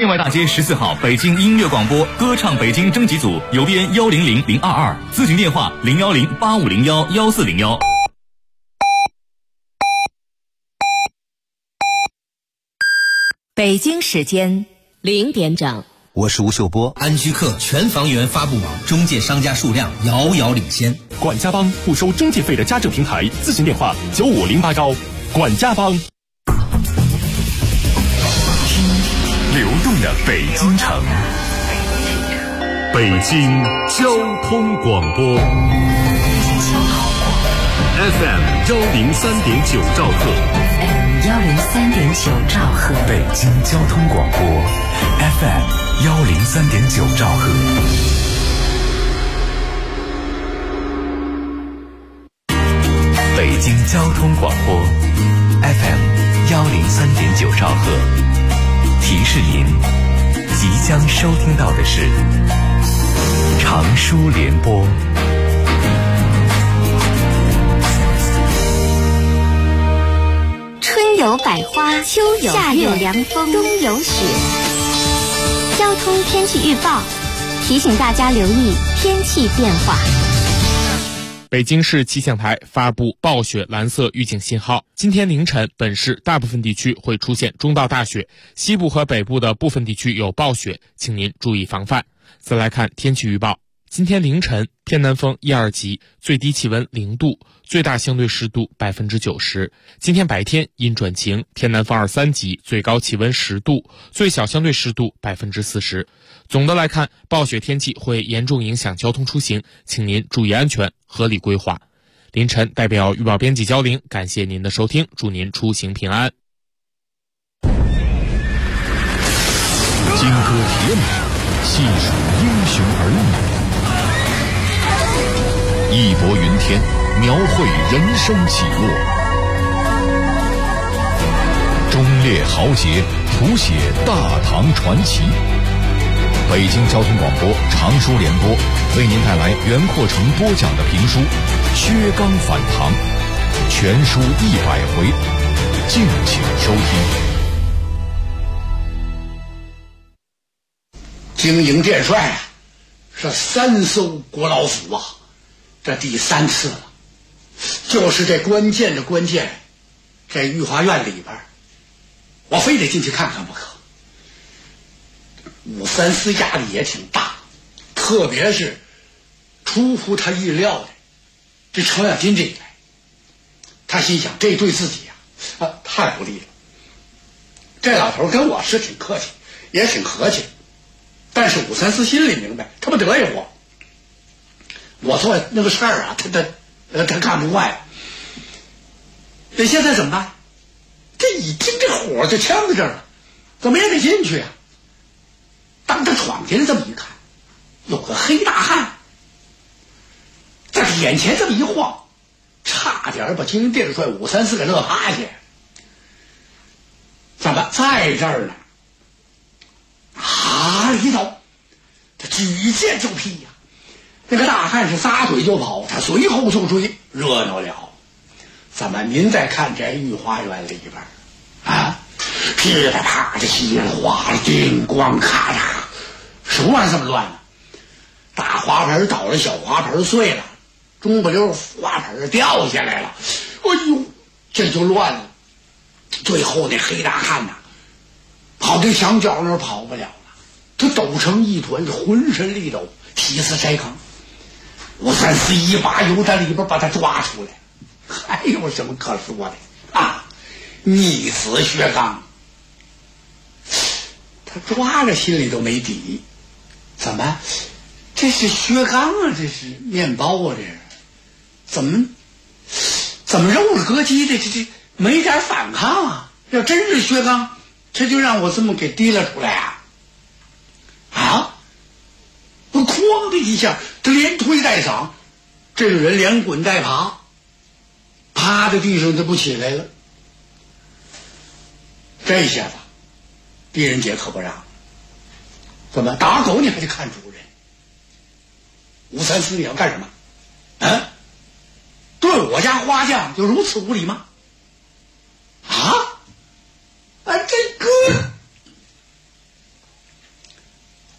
建外大街14号北京音乐广播歌唱北京征集组，邮编100022，咨询电话01085011401。 北京时间0点整， 我是吴秀波。 安居客全房源发布网中介商家数量遥遥领先。 管家帮不收中介费的家政平台，咨询电话95080。管家帮。 流动的北京城， 北京交通广播 FM 103.9兆赫 103.9兆赫， 北京交通广播 FM 103.9兆赫。北京交通广播 FM 103.9兆赫。提示您，即将收听到的是长舒联播。 春有百花，秋有夏有凉风，冬有雪。交通天气预报提醒大家留意天气变化。 北京市气象台发布暴雪蓝色预警信号，今天凌晨本市大部分地区会出现中到大雪，西部和北部的部分地区有暴雪，请您注意防范。再来看天气预报，今天凌晨偏南风1、2级，最低气温0度，最大相对湿度90%。今天白天阴转晴，偏南风2、3级，最高气温10度，最小相对湿度40%。总的来看，暴雪天气会严重影响交通出行，请您注意安全，合理规划。凌晨代表预报编辑焦玲，感谢您的收听，祝您出行平安。 金戈铁马，细数英雄儿女，义薄云天，描绘人生起落，忠烈豪杰，谱写大唐传奇。北京交通广播长舒联播为您带来袁阔成播讲的评书《薛刚反唐》，全书100回，敬请收听。 经营建帅啊，是3艘国老府啊，这第3次了。就是这关键的关键，这御花院里边，我非得进去看看不可。武三思压力也挺大，特别是出乎他意料的这程咬金这一来，他心想这对自己太不利了。这老头跟我是挺客气，也挺和气，但是武三思心里明白，他不得罪我做那个事儿啊，他看不惯。那现在怎么办？这已经这火就呛在这儿了，怎么也得进去啊。当他闯进来这么一看，有个黑大汉在眼前这么一晃，差点把金陵殿帅武三思给乐趴下。怎么在这儿呢？里头他举剑就劈呀，那个大汉是撒腿就跑，他随后就追，热闹了。怎么您再看这御花园里边啊，噼里啪啦稀里哗啦，叮咣咔嚓，什么玩意儿这么乱呢？大花盆倒了，小花盆碎了，中不溜花盆掉下来了，哎呦，这就乱了。最后那黑大汉呐，跑到墙角那儿跑不了了，他抖成一团，浑身力抖，体似筛糠。武三思一把由他里边把他抓出来，还有什么可说的啊？逆子薛刚，他抓着心里都没底。怎么这是薛刚啊？这是面包啊？这是怎么肉了咯叽的？这没点反抗啊？要真是薛刚，这就让我这么给提了出来啊！我哐的一下，他连推带搡，这个人连滚带爬，趴在地上就不起来了。这下子狄仁杰可不让，怎么打狗你还得看主人？武三思你要干什么？啊？对我家花匠就如此无礼吗？这个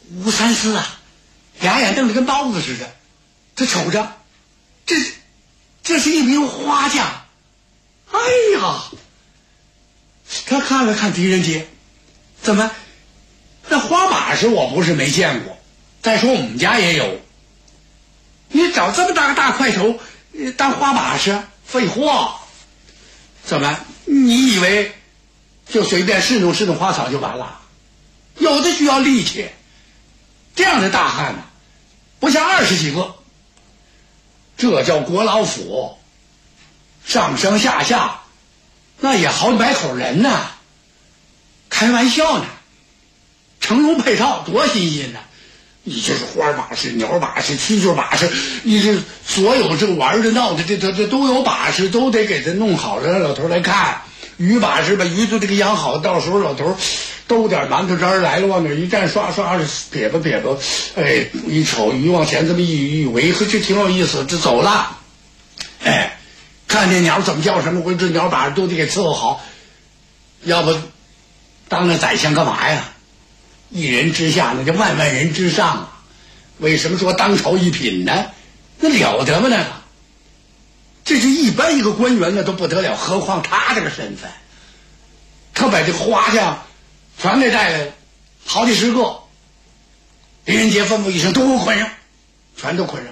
吴三思啊，俩眼瞪得跟包子似的，他瞅着，这是一名花匠。哎呀，他看了看狄仁杰，怎么那花把式我不是没见过，再说我们家也有，你找这么大个大块头当花把式，废话。怎么你以为就随便侍弄侍弄花草就完了？有的需要力气，这样的大汉呢，不下20几个，这叫国老府，上上下下那也好几百口人呢，开玩笑呢，成龙配套多新鲜呢！你这是花把式、鸟把式、蛐蛐把式，你这所有这玩的闹的这都有把式，都得给他弄好了，让老头来看。鱼把式把鱼都得给养好，到时候老头兜点馒头渣来了，往那一站，刷刷撇吧撇吧，哎，一瞅鱼往前这么一围，这挺有意思，这走了。哎，看见鸟怎么叫什么，这鸟把式都得给伺候好，要不当那宰相干嘛呀？一人之下，那叫万万人之上啊！为什么说当朝一品呢？那了得吗？那个，这是一般一个官员那都不得了，何况他这个身份，他把这个花匠全给带来了，好几十个。狄仁杰吩咐一声，都给我捆上，全都捆上。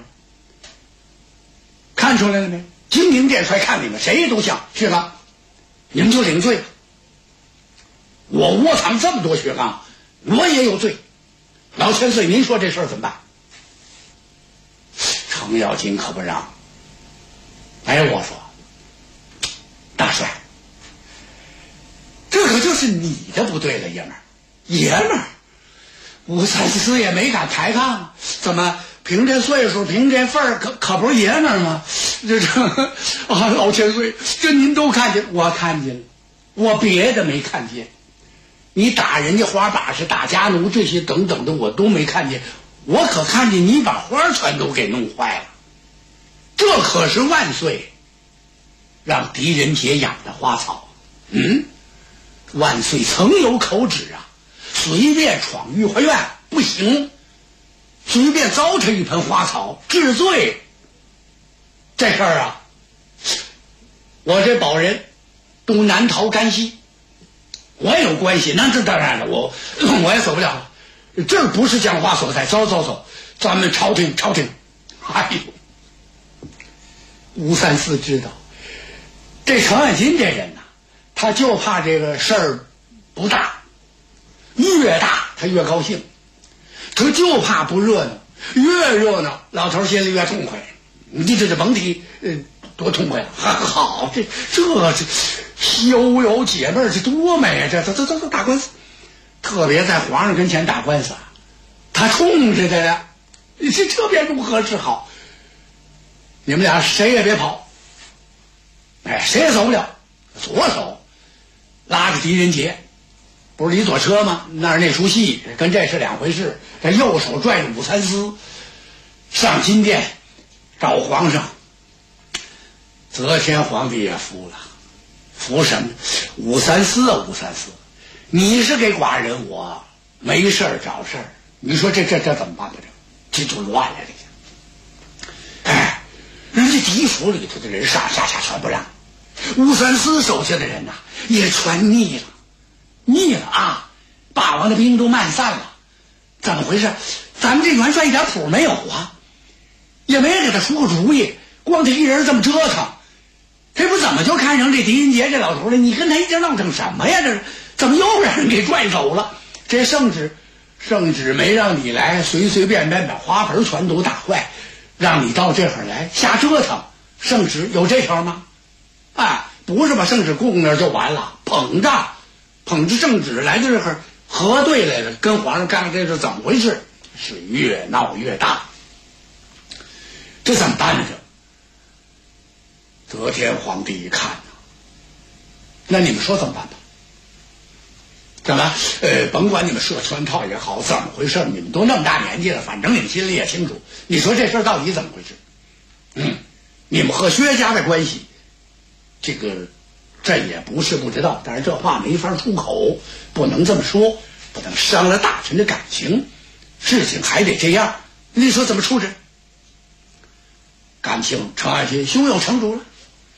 看出来了没？金陵殿帅看你们谁都像薛刚，你们就领罪了。我窝藏这么多薛刚，我也有罪。老千岁，您说这事儿怎么办？程咬金可不让。哎，我说，大帅，这可就是你的不对了，爷们儿，爷们儿。吴三思也没敢抬杠，怎么凭这岁数，凭这份儿，可不是爷们儿吗？这啊，老千岁，这您都看见，我看见了，我别的没看见。你打人家花把式、打家奴这些等等的，我都没看见，我可看见你把花全都给弄坏了。这可是万岁让狄仁杰养的花草，万岁曾有口旨啊，随便闯御花院不行，随便糟蹋一盆花草治罪。这事儿啊，我这保人都难逃干系，我也有关系，那这当然了，我也走不了了，这儿不是讲话所在。走，咱们朝廷。哎呦，吴三思知道这程咬金这人呐，他就怕这个事儿不大，越大他越高兴，他就怕不热闹，越热闹老头心里越痛快。你这甭提多痛快了，好，这逍遥解闷，这多美啊！这打官司，特别在皇上跟前打官司啊，他冲着的呀，这便如何是好？你们俩谁也别跑，哎，谁也走不了。左手拉着狄仁杰，不是李左车吗？那是那出戏，跟这是两回事。这右手拽着武三思上金殿找皇上。则天皇帝也服了，服什么？武三思啊，武三思，你是给寡人我没事儿找事儿，你说这怎么办呢？这就乱了，这哎，人家狄府里头的人上下全不让，吴三思手下的人呐也全腻了啊！霸王的兵都慢散了，怎么回事？咱们这元帅一点谱没有啊，也没人给他出个主意，光他一人这么折腾，这不怎么就看上这狄仁杰这老头了？你跟他一直闹成什么呀？这是怎么又让人给拽走了？这圣旨没让你来，随便把花盆全都打坏，让你到这会儿来瞎折腾。圣旨有这条吗？哎，不是把圣旨供那儿就完了，捧着圣旨来这会儿核对来了，跟皇上干这是怎么回事？是越闹越大，这怎么办呢？则天皇帝一看那你们说怎么办吧？怎么甭管你们设圈套也好，怎么回事，你们都那么大年纪了，反正你们心里也清楚，你说这事到底怎么回事？你们和薛家的关系，这也不是不知道，但是这话没法出口，不能这么说，不能伤了大臣的感情。 事情还得这样，你说怎么处置？感情程爱卿胸有成竹了，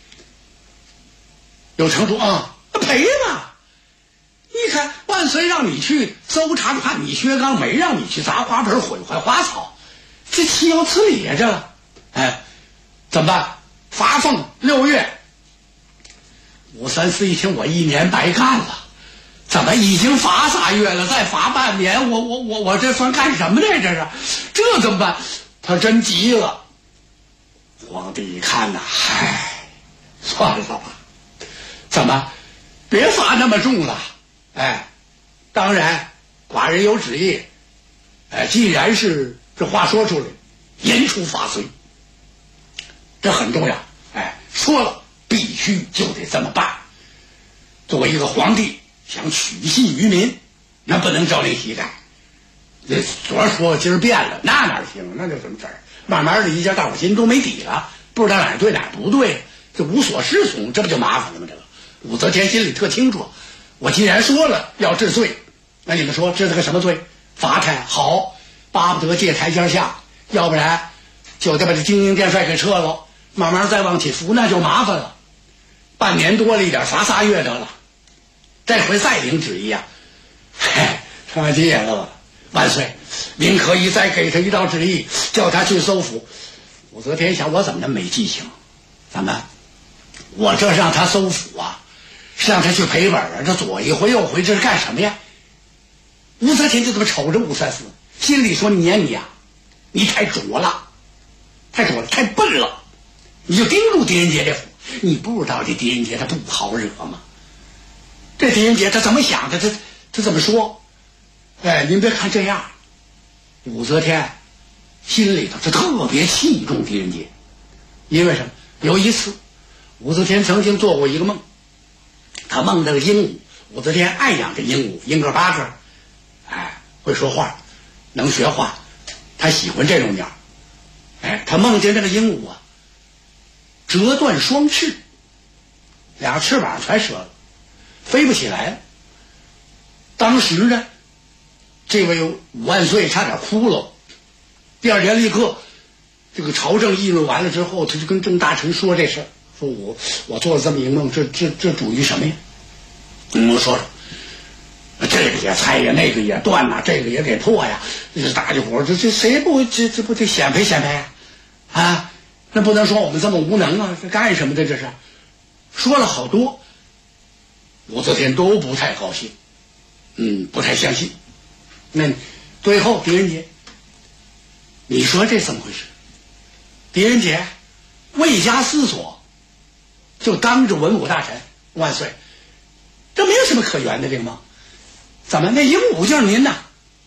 有成竹啊，赔吧！你看万岁让你去搜查叛逆薛刚，没让你去砸花盆毁坏花草，这岂有此理呀！这，哎，怎么办？罚俸6月。武三思一听，我1年白干了，怎么已经罚3月了，再罚半年，我这算干什么呢？这怎么办？他真急了。皇帝一看呐，唉，算了吧，怎么别罚那么重了？哎，当然，寡人有旨意。哎，既然是这话说出来，严处罚罪，这很重要。哎，说了必须就得这么办。作为一个皇帝，想取信于民，那不能朝令夕改。这昨儿说今儿变了，那哪行？那就什么事儿？慢慢的一下，大伙心都没底了，不知道哪儿对哪儿不对，这无所适从，这不就麻烦了吗？这个武则天心里特清楚，我既然说了要治罪，那你们说治他个什么罪？罚他好，巴不得借台阶下，要不然就得把这精英殿帅给撤了，慢慢再往起扶，那就麻烦了。半年多了一点，罚3月得了。这回再领旨意啊，嘿，上街了。万岁，您可以再给他一道旨意，叫他去搜府。武则天想，我怎么那么没记性？怎么，我这让他搜府啊，是让他去赔本啊？这左一回右回，这是干什么呀？武则天就这么瞅着武三思，心里说：你呀，你太拙了，太笨了。你就盯住狄仁杰这府，你不知道这狄仁杰他不好惹吗？这狄仁杰他怎么想的？他怎么说？哎，您别看这样，武则天心里头是特别器重狄仁杰，因为什么？有一次，武则天曾经做过一个梦，她梦到了鹦鹉。武则天爱养这鹦鹉，英个八个，哎，会说话，能学话，她喜欢这种鸟。哎，她梦见这个鹦鹉啊，折断双翅，俩翅膀全折了，飞不起来了。当时呢，这位武万岁差点哭了。第二天立刻，这个朝政议论完了之后，他就跟众大臣说这事儿，说我做了这么一个梦，这属于什么呀？我说这个也拆呀，那个也断呐，这个也给破呀，这大家伙这谁不这不得显摆显摆呀？啊，那不能说我们这么无能啊，这干什么的？这是说了好多，武则天都不太高兴，不太相信。那最后狄仁杰，你说这怎么回事？狄仁杰未加思索，就当着文武大臣，万岁，这没有什么可原的这个梦，怎么那鹦鹉就是您呐？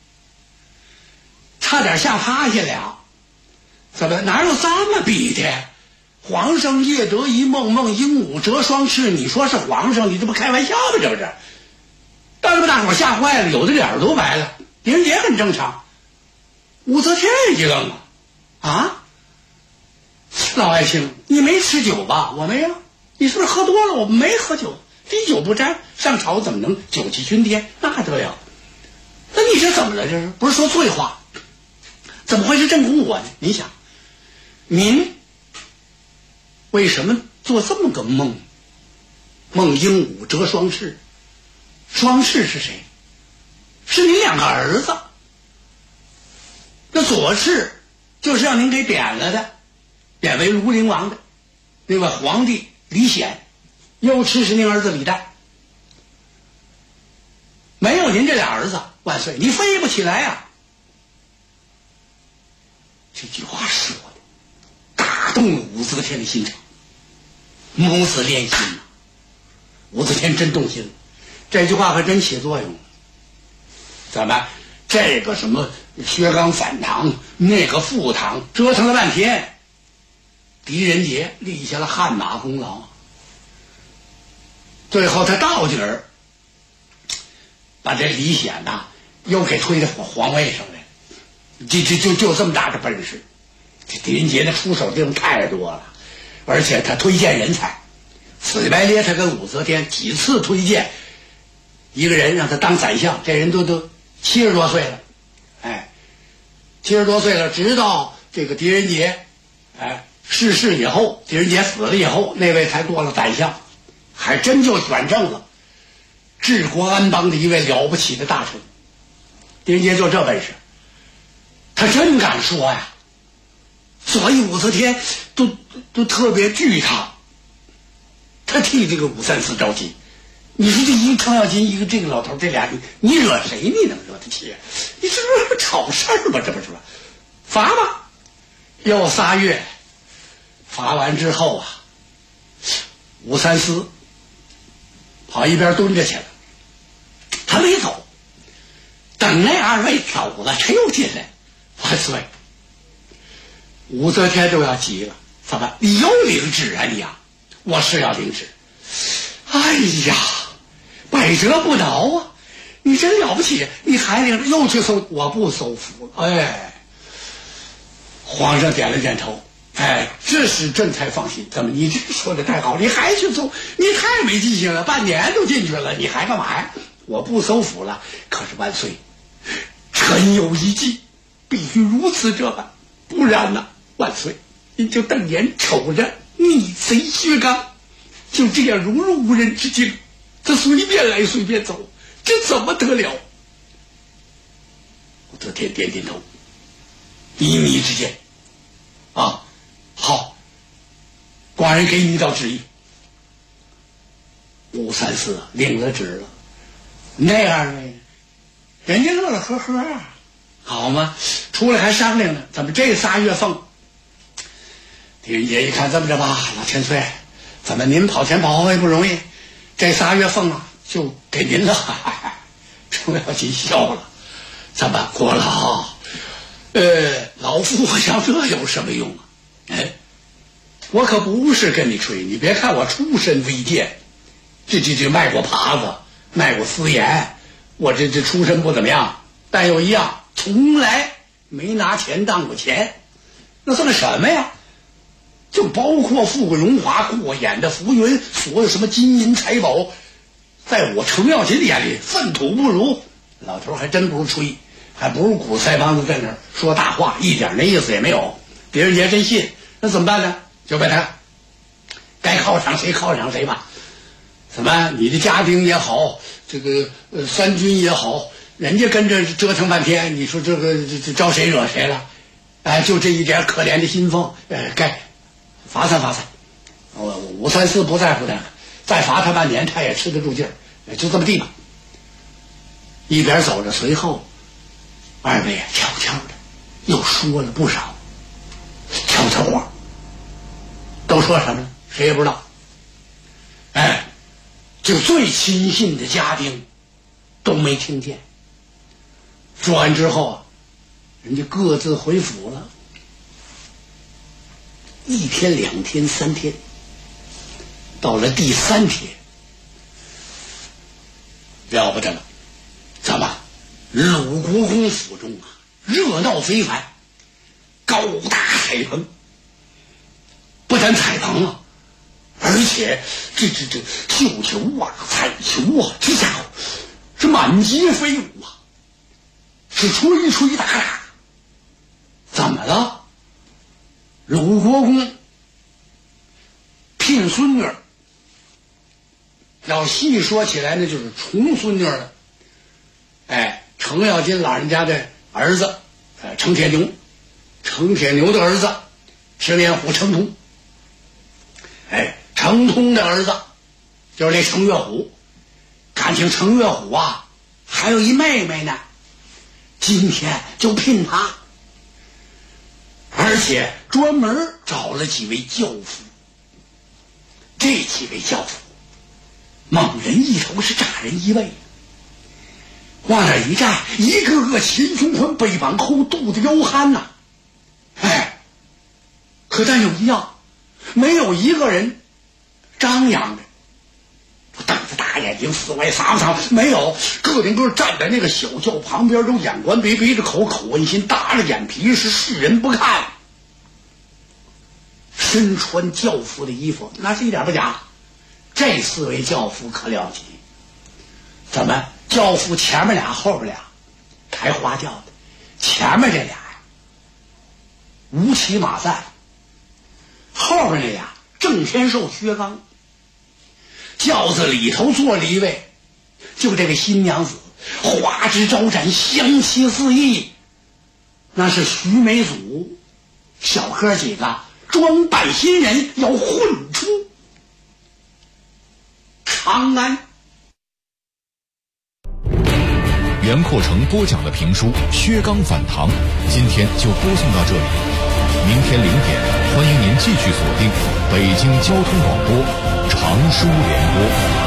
差点吓趴下了，怎么哪有这么比的？皇上夜得一梦，梦鹦鹉折双翅，你说是皇上，你这不开玩笑吗？这不是？当时把大伙吓坏了，有的脸都白了。狄仁杰很正常，武则天一愣啊，老爱卿，你没吃酒吧？我没有。你是不是喝多了？我没喝酒，滴酒不沾，上朝怎么能酒气熏天？那得了。那你这怎么了？这是不是说醉话？怎么会是正宫我呢？你想，您为什么做这么个梦？梦鹦鹉折双翅，双翅是谁？是您2个儿子。那左翅就是让您给贬了的，贬为庐陵王的那位皇帝李显，右翅是您儿子李旦。没有您这俩儿子，万岁，你飞不起来啊！这句话说的打动了武则天的心肠，母子连心呐。武则天真动心了，这句话还真起作用。怎么这个什么薛刚反唐，那个复唐，折腾了半天，狄仁杰立下了汗马功劳。最后他到底儿把这李显呐又给推到皇位上来，就这么大的本事。这狄仁杰的出手地方太多了，而且他推荐人才，死乞白咧他跟武则天几次推荐一个人让他当宰相，这人都70多岁了，哎， 70多岁了，直到这个狄仁杰，逝世以后，狄仁杰死了以后，那位才做了宰相，还真就选正了治国安邦的一位了不起的大臣。狄仁杰就这本事，他真敢说呀，所以武则天都特别惧他，他替这个武三思着急。你说这一个程咬金，一个这个老头，这俩你惹谁你能惹得起？你这不是吵事儿吗？这不是吧？罚吧，又3月，罚完之后啊，武三思跑一边蹲着去了，他没走。等那2位走了，他又进来，万岁！武则天就要急了，怎么？你又领旨啊你呀？我是要领旨。哎呀，百折不挠啊！你真了不起，你还领着又去搜，我不搜符了。哎，皇上点了点头。哎，这时朕才放心。怎么？你这说的太好，你还去搜？你太没记性了，半年都进去了，你还干嘛呀？我不搜符了。可是万岁，臣有一计，必须如此这般，不然呢，万岁，您就瞪眼瞅着逆贼薛刚，就这样融入无人之境，他随便来随便走，这怎么得了？武则天点点头，依你之见，啊，好，寡人给你一道旨意。武三思领了旨了，那2位呢？人家乐乐呵呵啊，好吗？出来还商量呢，怎么这3月俸？狄仁杰一看，这么着吧，老千岁，怎么您跑前跑后也不容易，这3月俸啊，就给您了。程咬金笑了，怎么国老？老夫想这有什么用啊？哎，我可不是跟你吹，你别看我出身微贱，这卖过耙子，卖过私盐，我这出身不怎么样，但有一样，从来没拿钱当过钱。那算什么呀？就包括富贵荣华、过眼的浮云，所有什么金银财宝，在我程咬金眼里粪土不如。老头还真不是吹，还不是鼓腮帮子在那儿说大话，一点那意思也没有。狄仁杰真信，那怎么办呢？就把他该犒赏谁犒赏谁吧。怎么你的家丁也好，这个三军也好，人家跟着折腾半天，你说这招谁惹谁了？哎，就这一点可怜的薪俸，该罚3罚3。武三思不在乎那个，再罚他半年，他也吃得住劲儿，就这么地吧。一边走着，随后2位悄悄的又说了不少悄悄话，都说什么呢？谁也不知道。哎，就最亲信的家丁都没听见。说完之后啊，人家各自回府了。1天2天3天，到了第3天，了不得了。怎么？鲁国公府中啊，热闹非凡，高大彩棚，不但彩棚啊，而且这绣球啊、彩球啊，这家伙是满街飞舞啊，是吹吹打打。怎么了？鲁国公聘孙女，要细说起来呢，就是重孙女了。哎，程咬金老人家的儿子，程铁牛，程铁牛的儿子十面虎程通，哎，程通的儿子就是这程岳虎。感情程岳虎啊，还有一妹妹呢，今天就聘他，而且专门找了几位教夫。这几位教夫，猛人一头，是诈人一位。往那一站，一个个前胸宽，背膀厚，肚子腰憨呐。哎，可但有一样，没有一个人张扬的，瞪着大眼睛四外撒撒，没有，个顶个站在那个小轿旁边，都眼观鼻，鼻着口，口问心，搭着眼皮，是视人不看。身穿教服的衣服，那是一点不假。这4位教夫可了不起，怎么教夫前面俩后边俩开花轿的，前面这俩乌骑马赛，后边那呀郑天寿、薛刚。轿子里头坐了一位，就这个新娘子，花枝招展，香气四溢，那是徐美祖。小哥几个装扮新人，要混出长安。 袁阔成播讲的评书《薛刚反唐》，今天就播送到这里。明天0点，欢迎您继续锁定北京交通广播常书联播。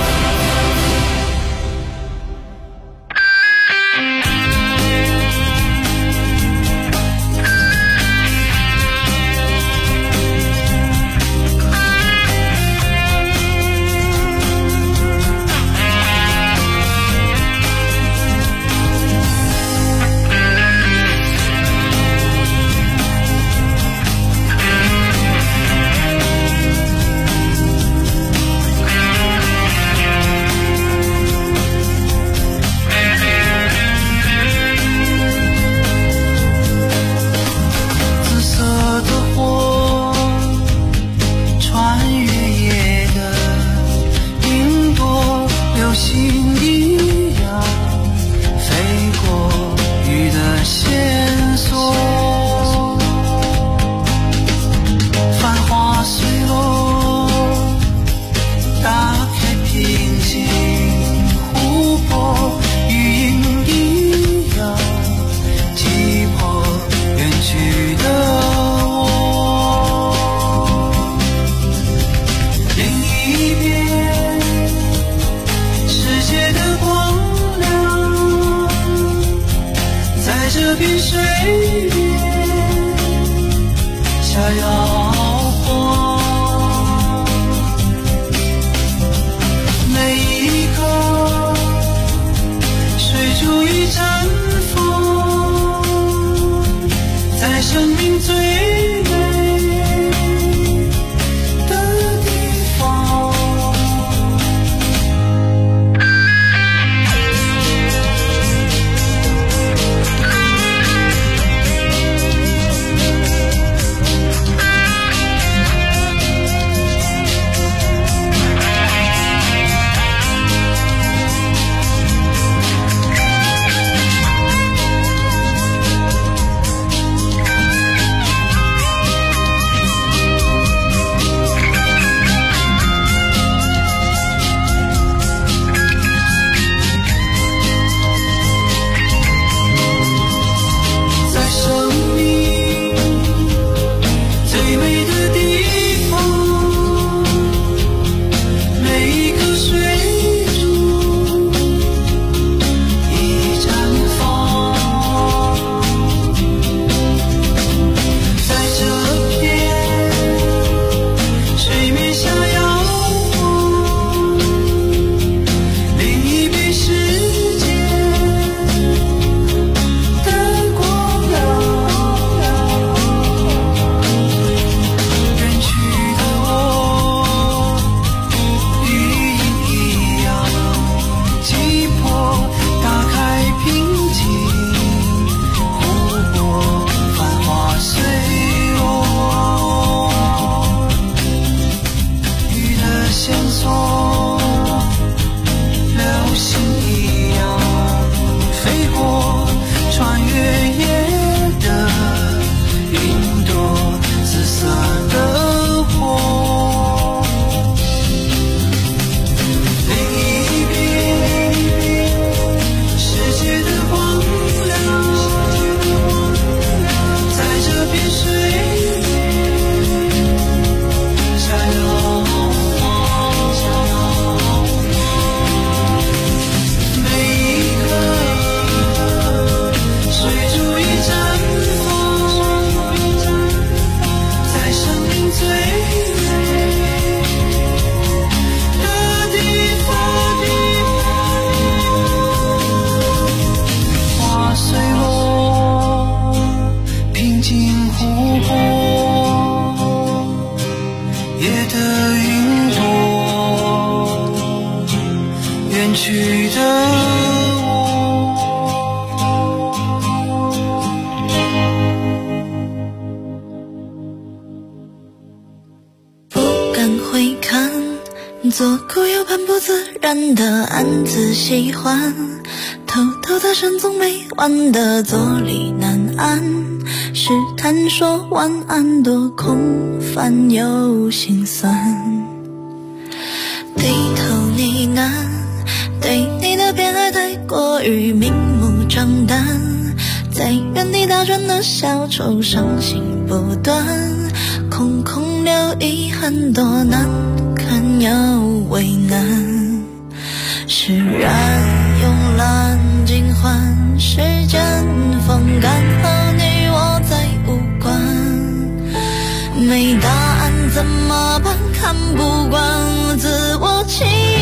做固有半不自然的暗自喜欢，偷偷的深总没完的坐立难安，试探说晚安多空泛又心酸，低头呢喃，对你的偏爱太过于明目张胆，在原地打转的小丑伤心不断，空空留遗憾多难堪又为难，释然慵懒尽欢，时间风干后你我再无关，没答案怎么办，看不惯自我欺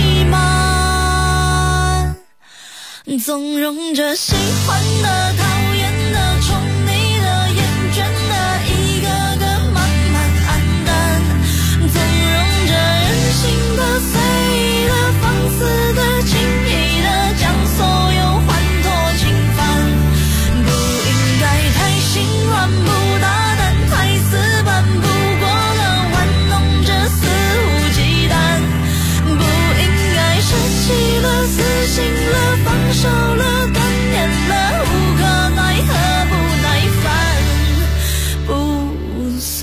瞒，纵容着喜欢的讨厌的宠你的厌倦的一个个慢慢黯淡，纵容着任性的随意的放肆的轻易的将所有欢脱侵犯，不应该太心软不大胆太死板，不过了玩弄着肆无忌惮，不应该舍弃了死心了放手了断念了无可奈何不耐烦不算，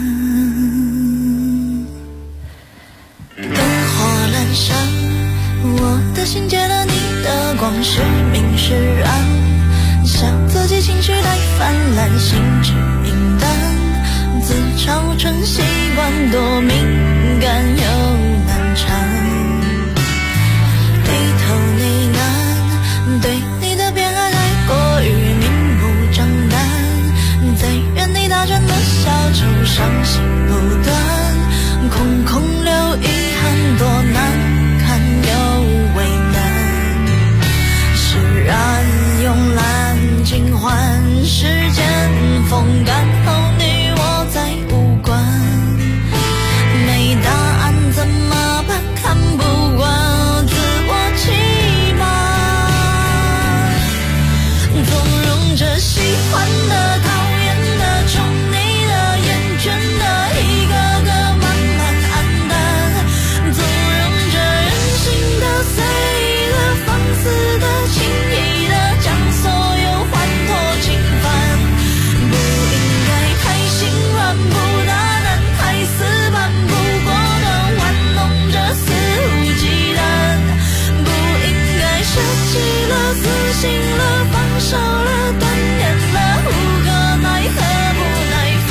灯火阑珊，我的心借了你的光，是明是暗，笑自己情绪太泛滥，心智明淡，自嘲成习惯，多敏感又难缠，低头呢喃，对你的偏爱太过于明目张胆，在原地打转的小丑伤心不断，空空留遗憾多难堪又为难，释然慵懒尽欢，时间风干后你我再无关，没答案怎么办，看不惯自我欺瞒，纵容着喜欢的讨厌的宠你的厌倦的一个个慢慢黯淡，纵容着任性的随意的放肆的轻易的将所有欢脱侵犯，不应该太心软不大胆太死板，不过的玩弄着肆无忌惮，不应该舍弃了死心了放手了断念了无可奈何不耐烦，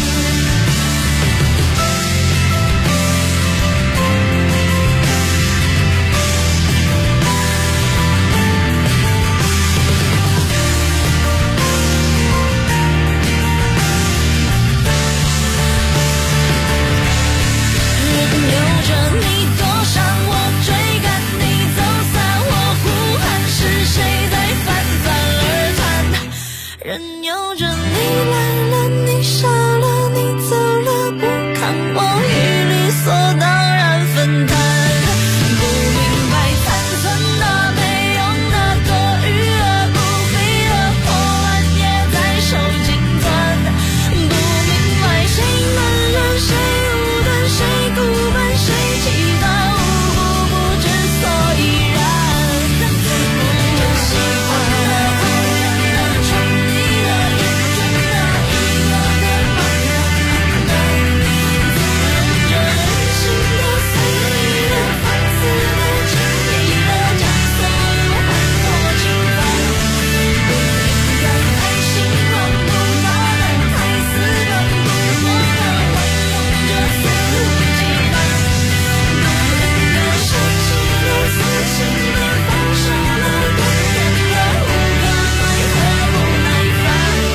任由着你躲闪我追赶你走散，我呼喊是谁在泛泛而谈，任由着你来了你傻了你走了，不看我与理所当然分担，不明白残存的没用的多余的不必的破烂也在手紧攥，不明白谁闷热谁无端谁孤单谁其他无不知所以然，不喜欢的讨厌的宠你的厌倦的一个个慢慢黯淡，纵容着任性的随意的放肆的轻易的将所有欢脱侵犯，不应该太心软不大胆太死板，不过的玩弄着肆无忌惮，不应该舍弃了死心了放手了断念了无可奈何不耐烦。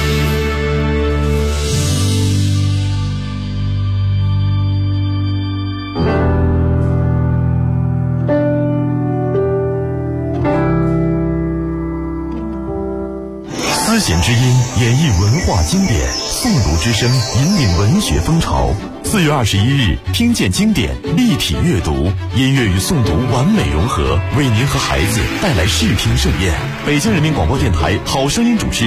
思弦之音演绎文化经典，诵读之声引领文学风潮。4月21日，听见经典，立体阅读，音乐与诵读完美融合，为您和孩子带来视听盛宴。北京人民广播电台好声音主持